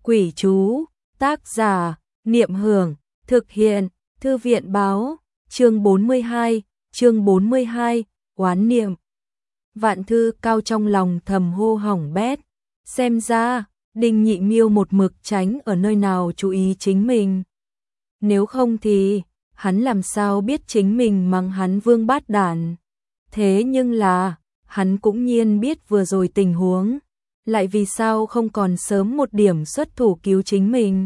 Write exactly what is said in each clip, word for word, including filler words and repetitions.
Quỷ chú, tác giả, Niệm Hưởng, thực hiện, Thư viện Báo, chương bốn mươi hai, chương bốn mươi hai, oán niệm. Vạn Thư Cao trong lòng thầm hô hỏng bét, xem ra, Đinh Nhị Miêu một mực tránh ở nơi nào chú ý chính mình. Nếu không thì, hắn làm sao biết chính mình mắng hắn vương bát đản. Thế nhưng là, hắn cũng nhiên biết vừa rồi tình huống, lại vì sao không còn sớm một điểm xuất thủ cứu chính mình.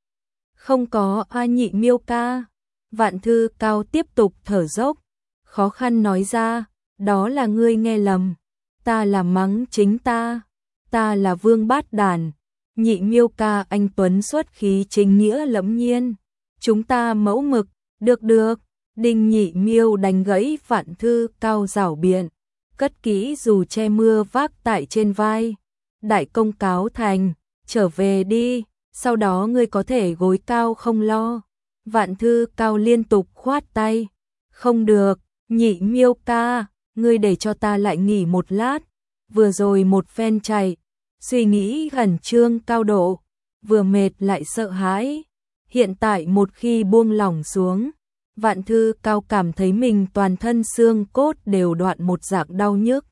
Không có A Nhị Miêu ca. Vạn Thư Cao tiếp tục thở dốc, khó khăn nói ra, đó là ngươi nghe lầm, ta là mắng chính ta, ta là vương bát đản. Nhị Miêu ca anh tuấn xuất khí chính nghĩa lẫm nhiên, chúng ta mẫu mực, được được. Đinh Nhị Miêu đánh gãy Vạn Thư Cao rảo biện, cất kỹ dù che mưa vác tại trên vai. Đại công cáo thành, trở về đi, sau đó ngươi có thể gối cao không lo. Vạn Thư Cao liên tục khoát tay, không được, Nhị Miêu ca, ngươi để cho ta lại nghỉ một lát. Vừa rồi một phen chạy, suy nghĩ khẩn trương cao độ, vừa mệt lại sợ hãi. Hiện tại một khi buông lỏng xuống, Vạn Thư Cao cảm thấy mình toàn thân xương cốt đều đoạn một dạng đau nhức.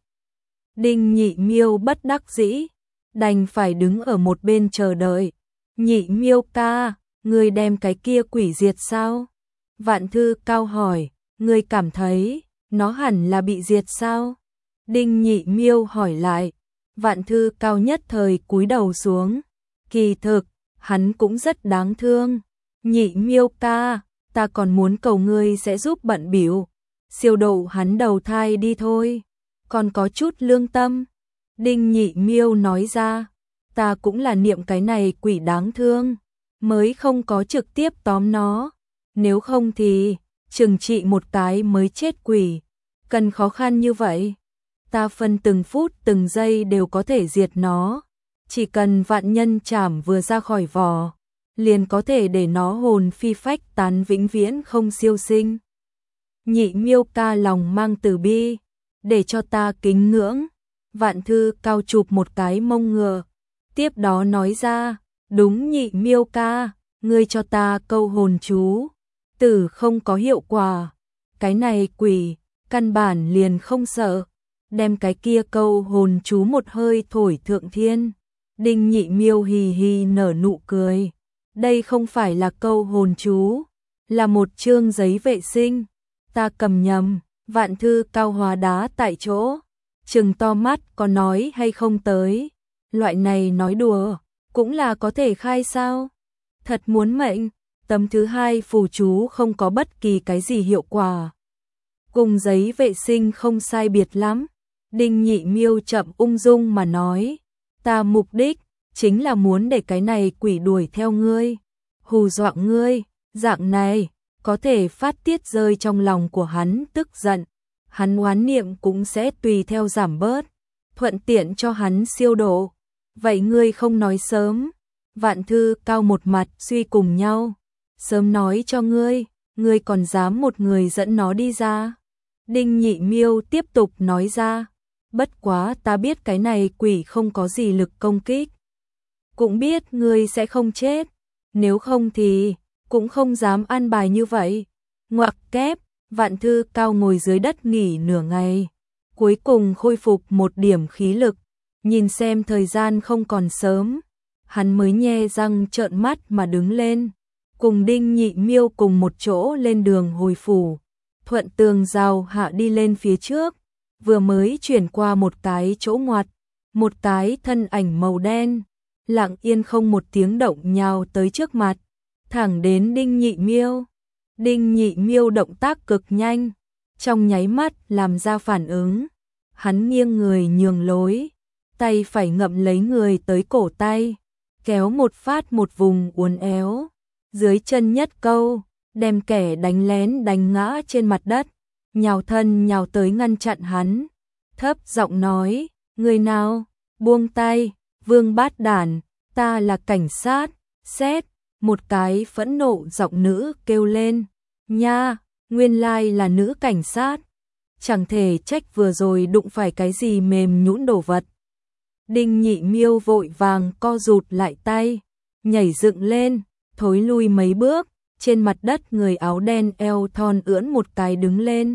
Đinh Nhị Miêu bất đắc dĩ, đành phải đứng ở một bên chờ đợi. Nhị Miêu ca, ngươi đem cái kia quỷ diệt sao? Vạn Thư Cao hỏi, ngươi cảm thấy nó hẳn là bị diệt sao? Đinh Nhị Miêu hỏi lại. Vạn Thư Cao nhất thời cúi đầu xuống, kỳ thực, hắn cũng rất đáng thương. Nhị Miêu ca, ta còn muốn cầu ngươi sẽ giúp bận bịu siêu độ hắn đầu thai đi thôi, còn có chút lương tâm. Đinh Nhị Miêu nói ra, ta cũng là niệm cái này quỷ đáng thương, mới không có trực tiếp tóm nó, nếu không thì trừng trị một cái mới chết quỷ, cần khó khăn như vậy. Ta phân từng phút từng giây đều có thể diệt nó, chỉ cần vạn nhân trảm vừa ra khỏi vỏ, liền có thể để nó hồn phi phách tán vĩnh viễn không siêu sinh. Nhị Miêu ca lòng mang từ bi, để cho ta kính ngưỡng. Vạn Thư Cao chụp một cái mông ngựa, tiếp đó nói ra, đúng Nhị Miêu ca, ngươi cho ta câu hồn chú, tử không có hiệu quả, cái này quỷ, căn bản liền không sợ, đem cái kia câu hồn chú một hơi thổi thượng thiên. Đinh Nhị Miêu hì hì nở nụ cười, đây không phải là câu hồn chú, là một chương giấy vệ sinh, ta cầm nhầm. Vạn Thư Cao hóa đá tại chỗ, trừng to mắt, có nói hay không tới, loại này nói đùa, cũng là có thể khai sao? Thật muốn mệnh, tấm thứ hai phù chú không có bất kỳ cái gì hiệu quả, cùng giấy vệ sinh không sai biệt lắm. Đinh Nhị Miêu chậm ung dung mà nói, ta mục đích chính là muốn để cái này quỷ đuổi theo ngươi, hù dọa ngươi, dạng này có thể phát tiết rơi trong lòng của hắn tức giận, hắn oán niệm cũng sẽ tùy theo giảm bớt, thuận tiện cho hắn siêu độ. Vậy ngươi không nói sớm? Vạn Thư Cao một mặt suy cùng nhau, sớm nói cho ngươi, ngươi còn dám một người dẫn nó đi ra. Đinh Nhị Miêu tiếp tục nói ra, bất quá ta biết cái này quỷ không có gì lực công kích, cũng biết ngươi sẽ không chết, nếu không thì cũng không dám an bài như vậy. Ngoặc kép. Vạn Thư Cao ngồi dưới đất nghỉ nửa ngày, cuối cùng khôi phục một điểm khí lực, nhìn xem thời gian không còn sớm, hắn mới nhe răng trợn mắt mà đứng lên, cùng Đinh Nhị Miêu cùng một chỗ lên đường hồi phủ, thuận tường rào hạ đi lên phía trước, vừa mới chuyển qua một cái chỗ ngoặt, một cái thân ảnh màu đen, lặng yên không một tiếng động nhào tới trước mặt, thẳng đến Đinh Nhị Miêu. Đinh Nhị Miêu động tác cực nhanh, trong nháy mắt làm ra phản ứng, hắn nghiêng người nhường lối, tay phải ngậm lấy người tới cổ tay, kéo một phát một vùng uốn éo, dưới chân nhất câu, đem kẻ đánh lén đánh ngã trên mặt đất, nhào thân nhào tới ngăn chặn hắn, thấp giọng nói, người nào, buông tay, vương bát đản, ta là cảnh sát. Xét, một cái phẫn nộ giọng nữ kêu lên, nha, nguyên lai là nữ cảnh sát, chẳng thể trách vừa rồi đụng phải cái gì mềm nhũn đồ vật. Đinh Nhị Miêu vội vàng co rụt lại tay, nhảy dựng lên, thối lui mấy bước, trên mặt đất người áo đen eo thon ưỡn một cái đứng lên.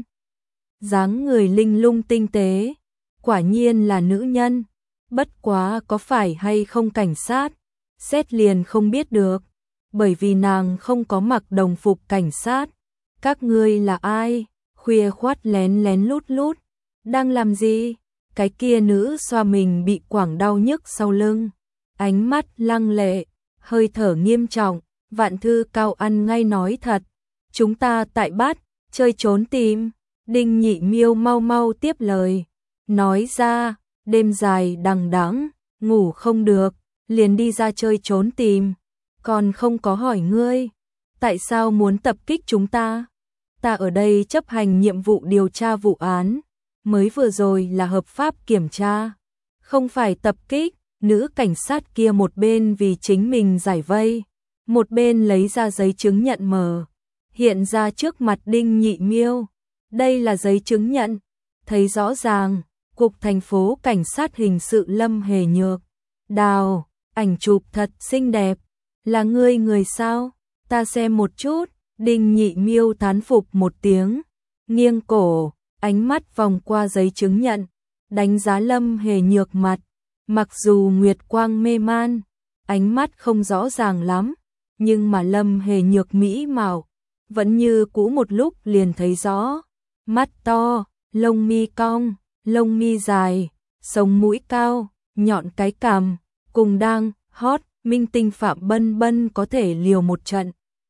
Dáng người linh lung tinh tế, quả nhiên là nữ nhân, bất quá có phải hay không cảnh sát, xét liền không biết được, bởi vì nàng không có mặc đồng phục cảnh sát. Các ngươi là ai? Khuya khoát lén lén lút lút, đang làm gì? Cái kia nữ xoa mình bị quảng đau nhức sau lưng, ánh mắt lăng lệ, hơi thở nghiêm trọng. Vạn Thư Cao ăn ngay nói thật, chúng ta tại bát, chơi trốn tìm. Đinh Nhị Miêu mau mau tiếp lời, nói ra, đêm dài đằng đẵng, ngủ không được, liền đi ra chơi trốn tìm, còn không có hỏi ngươi, tại sao muốn tập kích chúng ta? Ta ở đây chấp hành nhiệm vụ điều tra vụ án, mới vừa rồi là hợp pháp kiểm tra, không phải tập kích. Nữ cảnh sát kia một bên vì chính mình giải vây, một bên lấy ra giấy chứng nhận mờ, hiện ra trước mặt Đinh Nhị Miêu. Đây là giấy chứng nhận, thấy rõ ràng, Cục Thành phố Cảnh sát Hình sự Lâm Hề Nhược. Đào, ảnh chụp thật xinh đẹp, là ngươi người sao? Ta xem một chút. Đinh Nhị Miêu thán phục một tiếng, nghiêng cổ, ánh mắt vòng qua giấy chứng nhận, đánh giá Lâm Hề Nhược mặt. Mặc dù nguyệt quang mê man, ánh mắt không rõ ràng lắm, nhưng mà Lâm Hề Nhược mỹ mạo vẫn như cũ một lúc liền thấy rõ. Mắt to, lông mi cong, lông mi dài, sống mũi cao, nhọn cái cằm, cùng đang hot minh tinh Phạm Bân Bân có thể liều một trận.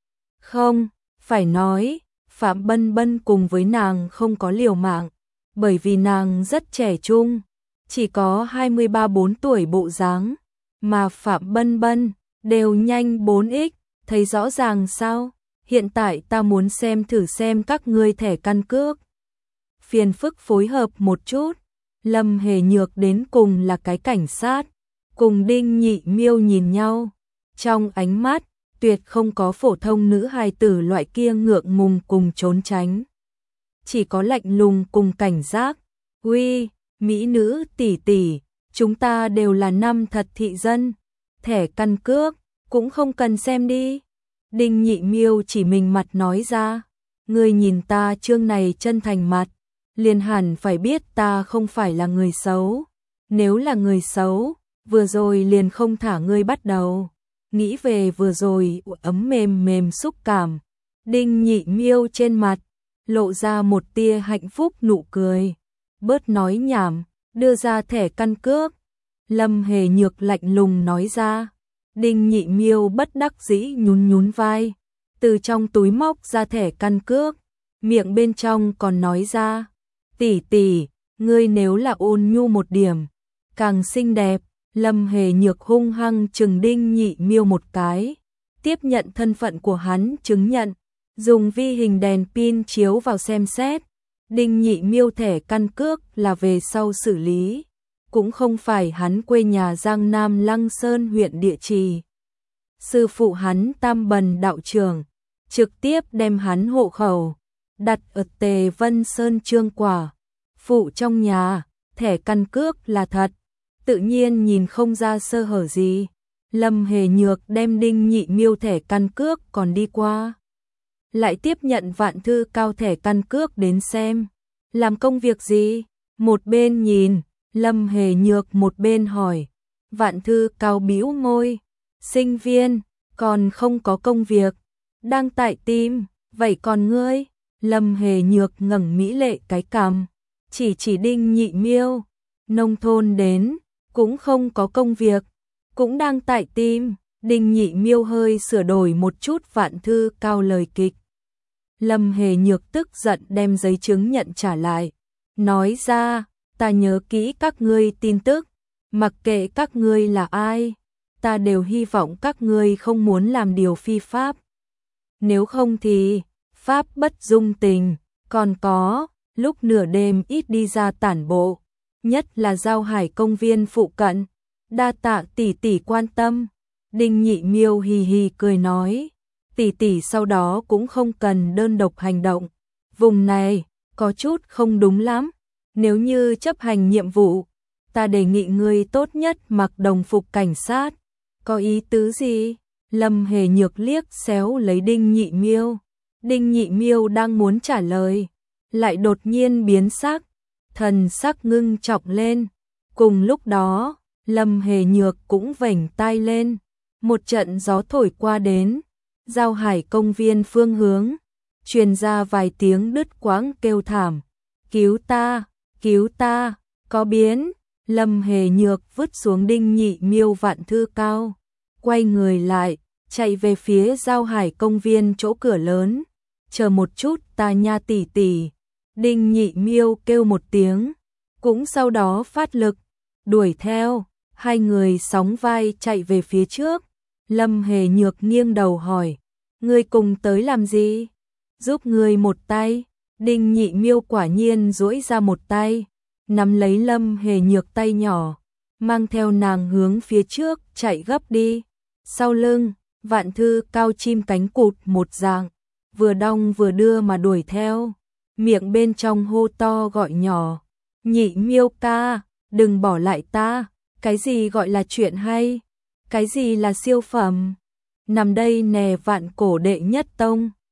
Không, phải nói, Phạm Bân Bân cùng với nàng không có liều mạng, bởi vì nàng rất trẻ trung, chỉ có hai mươi ba bốn tuổi bộ dáng, mà Phạm Bân Bân đều nhanh bốn x, thấy rõ ràng sao? Hiện tại ta muốn xem thử xem các ngươi thẻ căn cước. Phiền phức phối hợp một chút. Lâm Hề Nhược đến cùng là cái cảnh sát, cùng Đinh Nhị Miêu nhìn nhau, trong ánh mắt tuyệt không có phổ thông nữ hài tử loại kia ngượng ngùng cùng trốn tránh, chỉ có lạnh lùng cùng cảnh giác. Uy, mỹ nữ tỷ tỷ, chúng ta đều là năm thật thị dân, thẻ căn cước cũng không cần xem đi. Đinh Nhị Miêu chỉ mình mặt nói ra, ngươi nhìn ta chương này chân thành mặt, liền hẳn phải biết ta không phải là người xấu. Nếu là người xấu, vừa rồi liền không thả ngươi bắt đầu. Nghĩ về vừa rồi ấm mềm mềm xúc cảm, Đinh Nhị Miêu trên mặt lộ ra một tia hạnh phúc nụ cười. Bớt nói nhảm, đưa ra thẻ căn cước. Lâm Hề Nhược lạnh lùng nói ra. Đinh Nhị Miêu bất đắc dĩ nhún nhún vai, từ trong túi móc ra thẻ căn cước, miệng bên trong còn nói ra, tỷ tỷ, ngươi nếu là ôn nhu một điểm, càng xinh đẹp. Lâm Hề Nhược hung hăng chừng Đinh Nhị Miêu một cái, tiếp nhận thân phận của hắn chứng nhận, dùng vi hình đèn pin chiếu vào xem xét. Đinh Nhị Miêu thẻ căn cước là về sau xử lý, cũng không phải hắn quê nhà Giang Nam Lăng Sơn huyện địa chỉ. Sư phụ hắn Tam Bần đạo trưởng trực tiếp đem hắn hộ khẩu đặt ở Tề Vân Sơn Trương Quả phụ trong nhà, thẻ căn cước là thật, tự nhiên nhìn không ra sơ hở gì. Lâm Hề Nhược đem Đinh Nhị Miêu thẻ căn cước còn đi qua, lại tiếp nhận Vạn Thư Cao thẻ căn cước đến xem, làm công việc gì? Một bên nhìn, Lâm Hề Nhược một bên hỏi. Vạn Thư Cao bĩu môi, sinh viên, còn không có công việc, đang tại tìm, vậy còn ngươi? Lâm Hề Nhược ngẩng mỹ lệ cái cằm, chỉ chỉ Đinh Nhị Miêu, nông thôn đến, cũng không có công việc, cũng đang tại tìm. Đinh Nhị Miêu hơi sửa đổi một chút Vạn Thư Cao lời kịch. Lâm Hề Nhược tức giận đem giấy chứng nhận trả lại, nói ra, ta nhớ kỹ các ngươi tin tức, mặc kệ các ngươi là ai, ta đều hy vọng các ngươi không muốn làm điều phi pháp. Nếu không thì, pháp bất dung tình. Còn có, lúc nửa đêm ít đi ra tản bộ, nhất là Giao Hải công viên phụ cận, đa tạ tỷ tỷ quan tâm. Đinh Nhị Miêu hì hì cười nói, tỷ tỷ sau đó cũng không cần đơn độc hành động, vùng này có chút không đúng lắm, nếu như chấp hành nhiệm vụ, ta đề nghị ngươi tốt nhất mặc đồng phục cảnh sát. Có ý tứ gì? Lâm Hề Nhược liếc xéo lấy Đinh Nhị Miêu. Đinh Nhị Miêu đang muốn trả lời, lại đột nhiên biến sắc, thần sắc ngưng trọng lên. Cùng lúc đó, Lâm Hề Nhược cũng vểnh tai lên, một trận gió thổi qua đến, Giao Hải công viên phương hướng, truyền ra vài tiếng đứt quãng kêu thảm, cứu ta, cứu ta, có biến. Lâm Hề Nhược vứt xuống Đinh Nhị Miêu vạn thư cao, quay người lại, chạy về phía Giao Hải công viên chỗ cửa lớn. Chờ một chút ta nha tỷ tỷ. Đinh Nhị Miêu kêu một tiếng, cũng sau đó phát lực, đuổi theo, hai người sóng vai chạy về phía trước. Lâm Hề Nhược nghiêng đầu hỏi, ngươi cùng tới làm gì? Giúp ngươi một tay. Đinh Nhị Miêu quả nhiên duỗi ra một tay, nắm lấy Lâm Hề Nhược tay nhỏ, mang theo nàng hướng phía trước chạy gấp đi. Sau lưng, vạn thư cao chim cánh cụt một dạng, vừa đong vừa đưa mà đuổi theo, miệng bên trong hô to gọi nhỏ, Nhị Miêu ca, đừng bỏ lại ta. Cái gì gọi là chuyện hay? Cái gì là siêu phẩm? Nằm đây nè vạn cổ đệ nhất tông.